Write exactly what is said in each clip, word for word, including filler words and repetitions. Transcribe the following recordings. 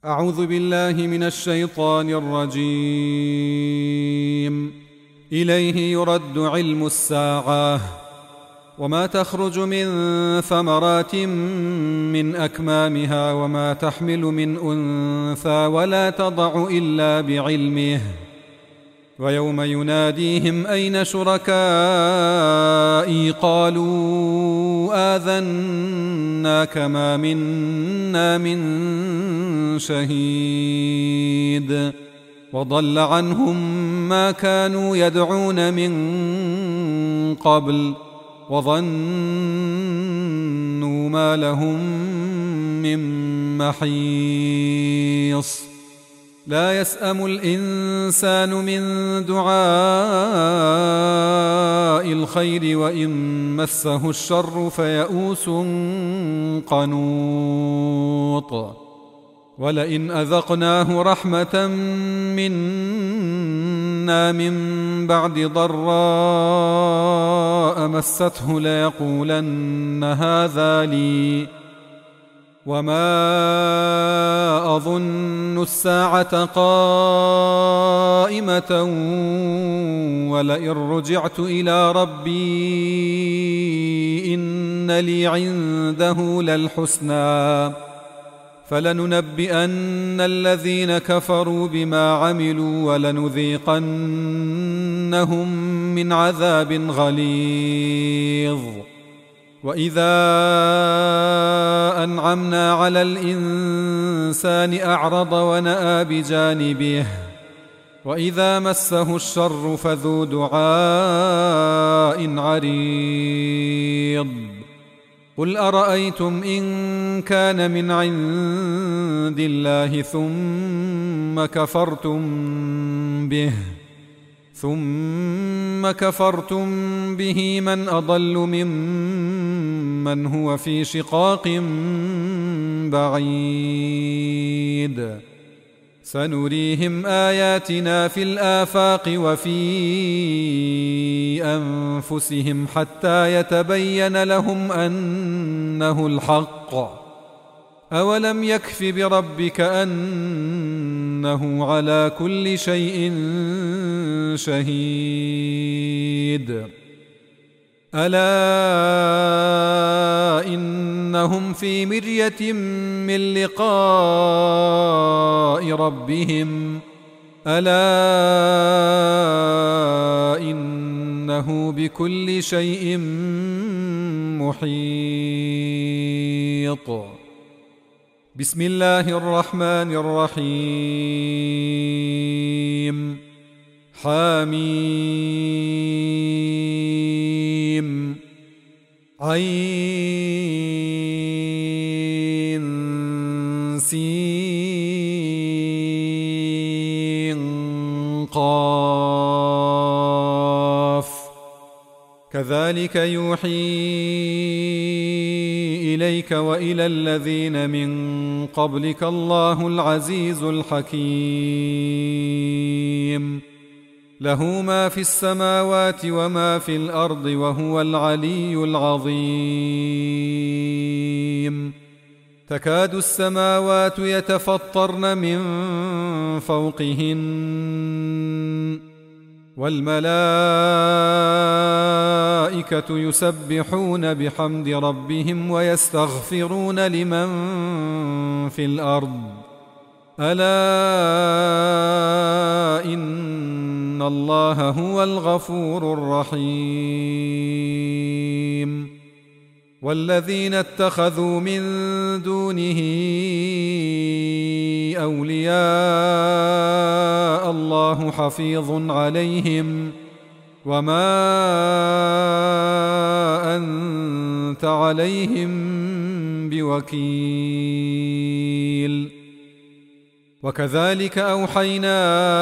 أعوذ بالله من الشيطان الرجيم. إليه يرد علم الساعة، وما تخرج من ثمرات من أكمامها وما تحمل من أنثى ولا تضع إلا بعلمه، ويوم يناديهم أين شركائي قالوا آذناك ما منا من شهيد، وضل عنهم ما كانوا يدعون من قبل، وظنوا ما لهم من محيص. لا يسأم الإنسان من دعاء الخير وإن مسه الشر فيئوس قنوط. ولئن أذقناه رحمة منا من بعد ضراء مسته ليقولن هذا لي، وما أظن الساعة قائمة ولئن رجعت إلى ربي إن لي عنده للحسنى، فلننبئن الذين كفروا بما عملوا ولنذيقنهم من عذاب غليظ. وإذا أنعمنا على الإنسان أعرض ونأى بجانبه، وإذا مسه الشر فذو دعاء عريض. قل أرأيتم إن كان من عند الله ثم كفرتم به ثم كفرتم به من أضل ممن هو في شقاق بعيد. سنريهم آياتنا في الآفاق وفي أنفسهم حتى يتبين لهم أنه الحق. أولم يكف بربك أنه على كل شيء شهيد. ألا إنهم في مرية من لقاء ربهم، ألا إنه بكل شيء محيط. بسم الله الرحمن الرحيم. حميم عين سين قاف. كذلك يوحي إليك وإلى الذين من قبلك الله العزيز الحكيم. له ما في السماوات وما في الأرض وهو العلي العظيم. تكاد السماوات يتفطرن من فوقهن والملائكة يسبحون بحمد ربهم ويستغفرون لمن في الأرض، ألا إن الله هو الغفور الرحيم. والذين اتخذوا من دونه أولياء الله حفيظ عليهم وما أنت عليهم بوكيل. وكذلك أوحينا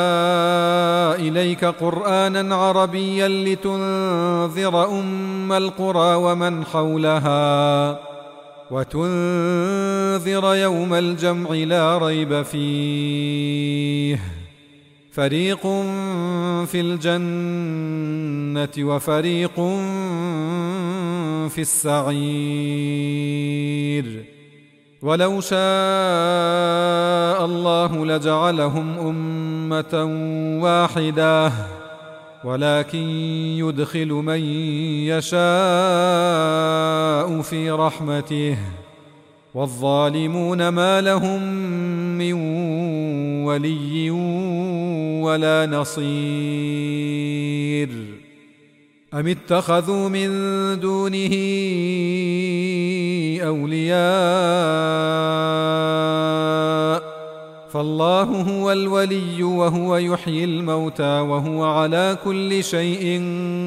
إليك قرآنا عربيا لتنذر أم القرى ومن حولها وتنذر يوم الجمع لا ريب فيه، فريق في الجنة وفريق في السعير. ولو شاء الله لجعلهم أمة واحدة، ولكن يدخل من يشاء في رحمته، والظالمون ما لهم من ولي ولا نصير. أم اتخذوا من دونه أولياء، فالله هو الولي وهو يحيي الموتى وهو على كل شيء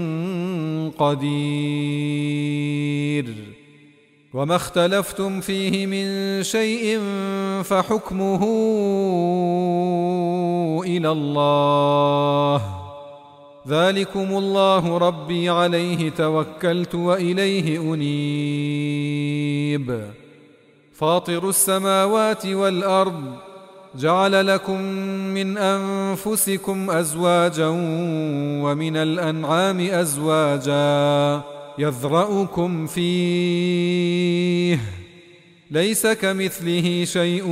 قدير. وما اختلفتم فيه من شيء فحكمه إلى الله، ذلكم الله ربي عليه توكلت وإليه أنيب. فاطر السماوات والأرض، جعل لكم من أنفسكم أزواجا ومن الأنعام أزواجا يذرأكم فيه، ليس كمثله شيء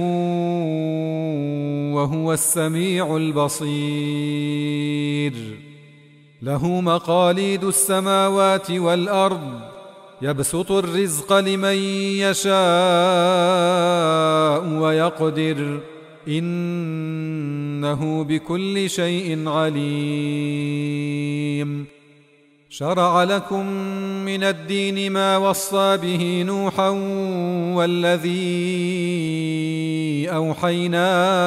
وهو السميع البصير. له مقاليد السماوات والأرض، يبسط الرزق لمن يشاء ويقدر، إنه بكل شيء عليم. شرع لكم من الدين ما وصى به نوحا والذي أوحينا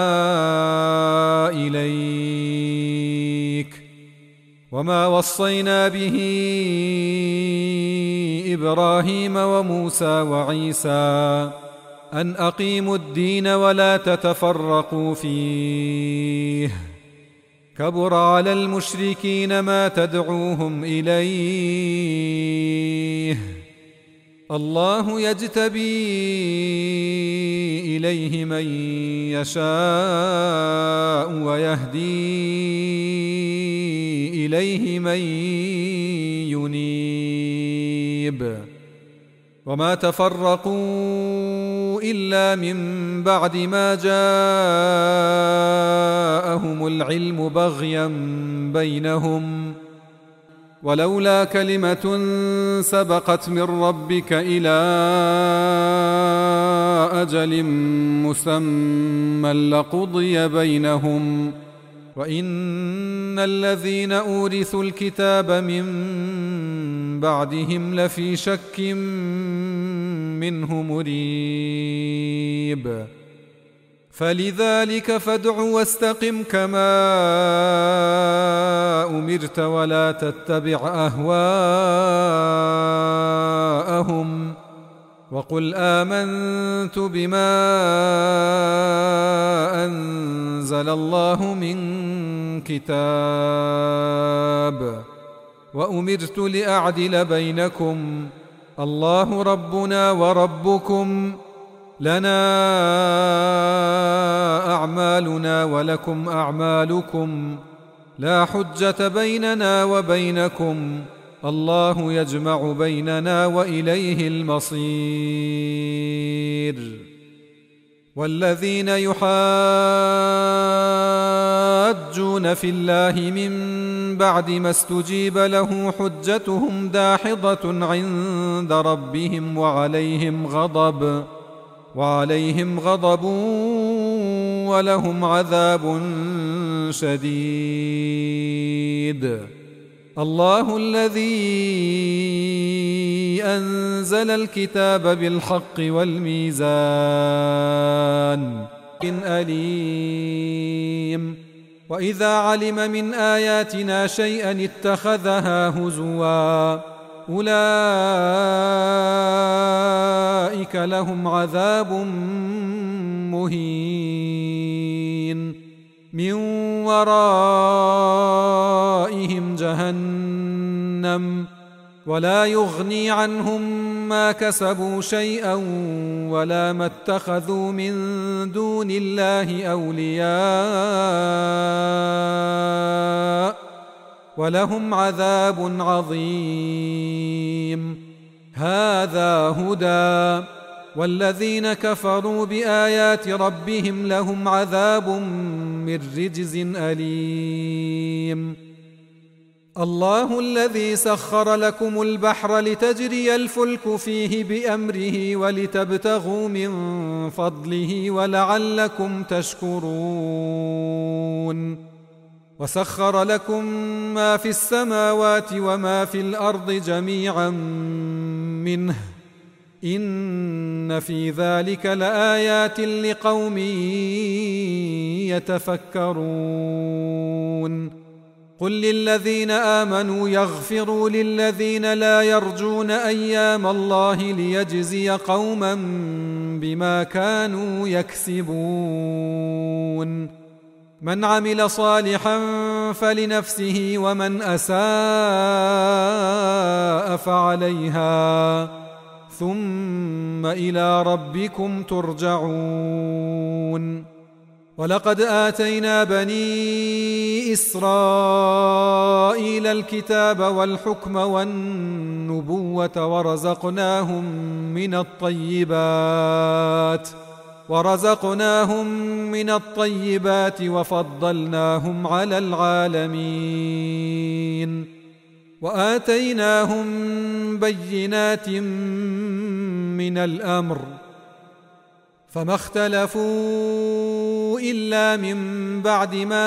إليك، وما وصينا به إبراهيم وموسى وعيسى، أن أقيموا الدين ولا تتفرقوا فيه. كبر على المشركين ما تدعوهم إليه، الله يجتبي إليه من يشاء ويهدي إليه من ينيب. وما تفرقوا إلا من بعد ما جاءهم العلم بغيا بينهم، ولولا كلمة سبقت من ربك إلى أجل مسمى لقضي بينهم، وإن الذين أورثوا الكتاب من بعدهم لفي شك منه مريب. فلذلك فادع واستقم كما أمرت ولا تتبع أهواءهم، وقل آمنت بما أنزل الله من كتاب، وأمرت لأعدل بينكم، الله ربنا وربكم، لنا أعمالنا ولكم أعمالكم، لا حجة بيننا وبينكم، الله يجمع بيننا وإليه المصير. والذين يحاجون في الله من بعد ما استجيب له حجتهم داحضة عند ربهم وعليهم غضب وعليهم غضب ولهم عذاب شديد. الله الذي أنزل الكتاب بالحق والميزان أليم. وإذا علم من آياتنا شيئا اتخذها هزوا، أولئك لهم عذاب مهين، من ورائهم جهنم، ولا يغني عنهم ما كسبوا شيئا ولا ما اتخذوا من دون الله أولياء، ولهم عذاب عظيم. هذا هدى، والذين كفروا بآيات ربهم لهم عذاب من رجز أليم. الله الذي سخر لكم البحر لتجري الفلك فيه بأمره ولتبتغوا من فضله ولعلكم تشكرون. وسخر لكم ما في السماوات وما في الأرض جميعا منه إن في ذلك لآيات لقوم يتفكرون. قل للذين آمنوا يغفروا للذين لا يرجون أيام الله ليجزي قوما بما كانوا يكسبون. من عمل صالحا فلنفسه ومن أساء فعليها ثم إلى ربكم ترجعون. ولقد آتينا بني إسرائيل الكتاب والحكم والنبوة ورزقناهم من الطيبات ورزقناهم من الطيبات وفضلناهم على العالمين. وآتيناهم بينات من الأمر فما اختلفوا إلا من بعد ما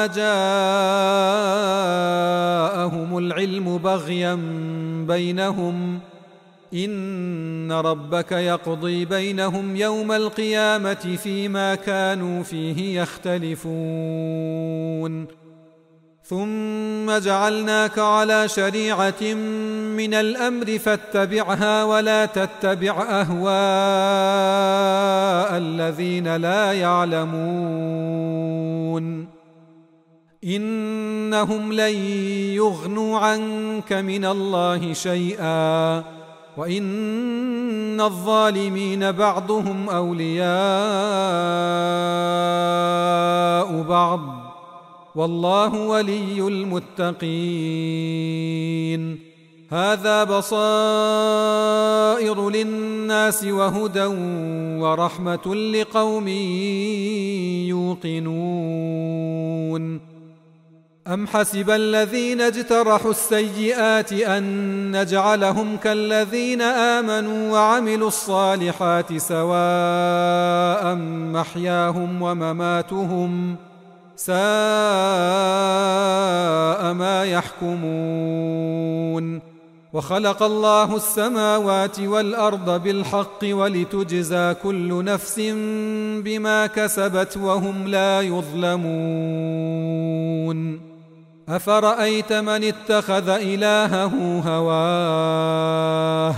جاءهم العلم بغيا بينهم إن ربك يقضي بينهم يوم القيامة فيما كانوا فيه يختلفون. ثم جعلناك على شريعة من الأمر فاتبعها ولا تتبع أهواء الذين لا يعلمون إنهم لن يغنوا عنك من الله شيئا وإن الظالمين بعضهم أولياء بعض والله ولي المتقين. هذا بصائر للناس وهدى ورحمة لقوم يوقنون. أم حسب الذين اجترحوا السيئات أن نجعلهم كالذين آمنوا وعملوا الصالحات سواء محياهم ومماتهم ساء ما يحكمون. وخلق الله السماوات والأرض بالحق ولتجزى كل نفس بما كسبت وهم لا يظلمون. أفرأيت من اتخذ إلهه هواه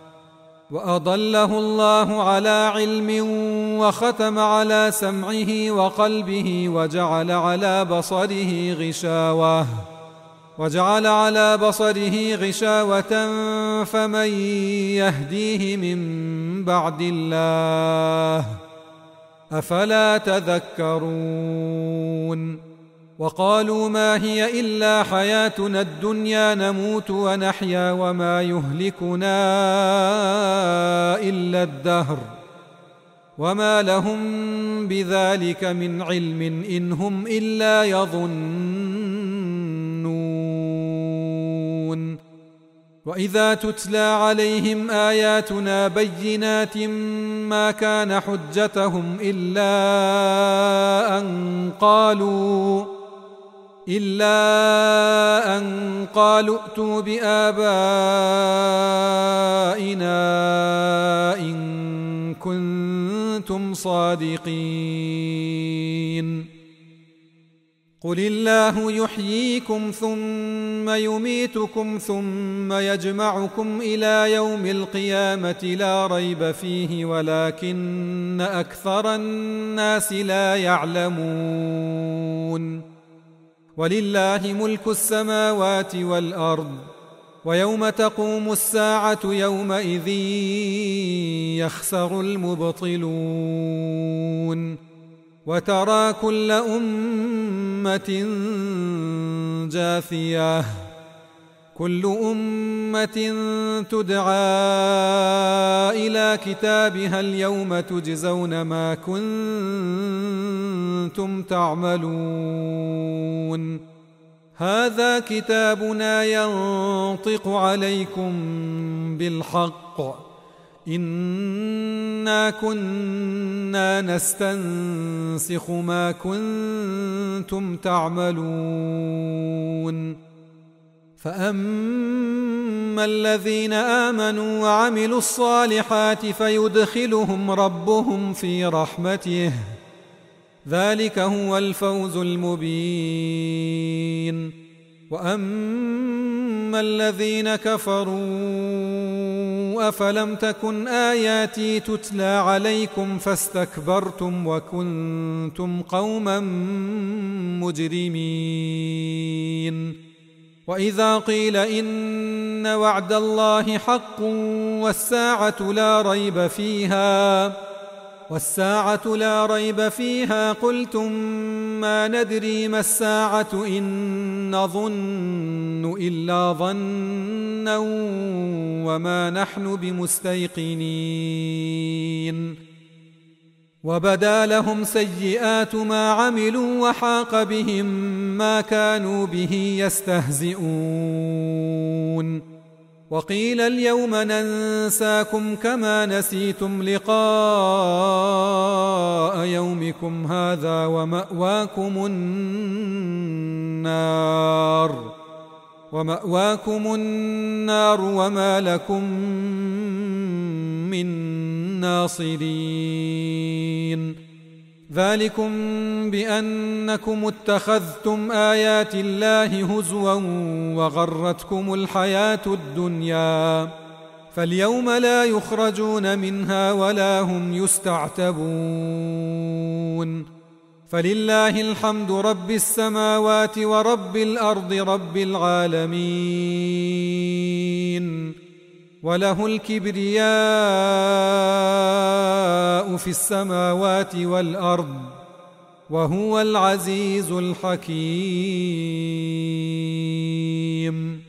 وأضله الله على علم وختم على سمعه وقلبه وجعل على بصره غشاوة وجعل على بصره غشاوة فمن يهديه من بعد الله أفلا تذكرون. وقالوا ما هي إلا حياتنا الدنيا نموت ونحيا وما يهلكنا إلا الدهر وما لهم بذلك من علم إن هم إلا يظنون. وإذا تتلى عليهم آياتنا بينات ما كان حجتهم إلا أن قالوا إلا أن قالوا ائتوا بآبائنا إن كنتم صادقين. قل الله يحييكم ثم يميتكم ثم يجمعكم إلى يوم القيامة لا ريب فيه ولكن أكثر الناس لا يعلمون. ولله ملك السماوات والأرض ويوم تقوم الساعة يومئذ يخسر المبطلون. وترى كل أمة جاثية كل أمة تدعى إلى كتابها اليوم تجزون ما كنتم تعملون هذا كتابنا ينطق عليكم بالحق إنا كنا نستنسخ ما كنتم تعملون فأما الذين آمنوا وعملوا الصالحات فيدخلهم ربهم في رحمته ذلك هو الفوز المبين وأما الذين كفروا أفلم تكن آياتي تتلى عليكم فاستكبرتم وكنتم قوما مجرمين وإذا قيل إن وعد الله حق والساعة لا ريب فيها والساعة لا ريب فيها قلتم ما ندري ما الساعة إن نظن إلا ظنا وما نحن بمستيقنين وبدا لهم سيئات ما عملوا وحاق بهم ما كانوا به يستهزئون وقيل اليوم ننساكم كما نسيتم لقاء يومكم هذا ومأواكم النار ومأواكم النار وما لكم من ناصرين ذلكم بأنكم اتخذتم آيات الله هزوا وغرتكم الحياة الدنيا فاليوم لا يخرجون منها ولا هم يستعتبون فلله الحمد رب السماوات ورب الأرض رب العالمين وله الكبرياء في السماوات والأرض وهو العزيز الحكيم.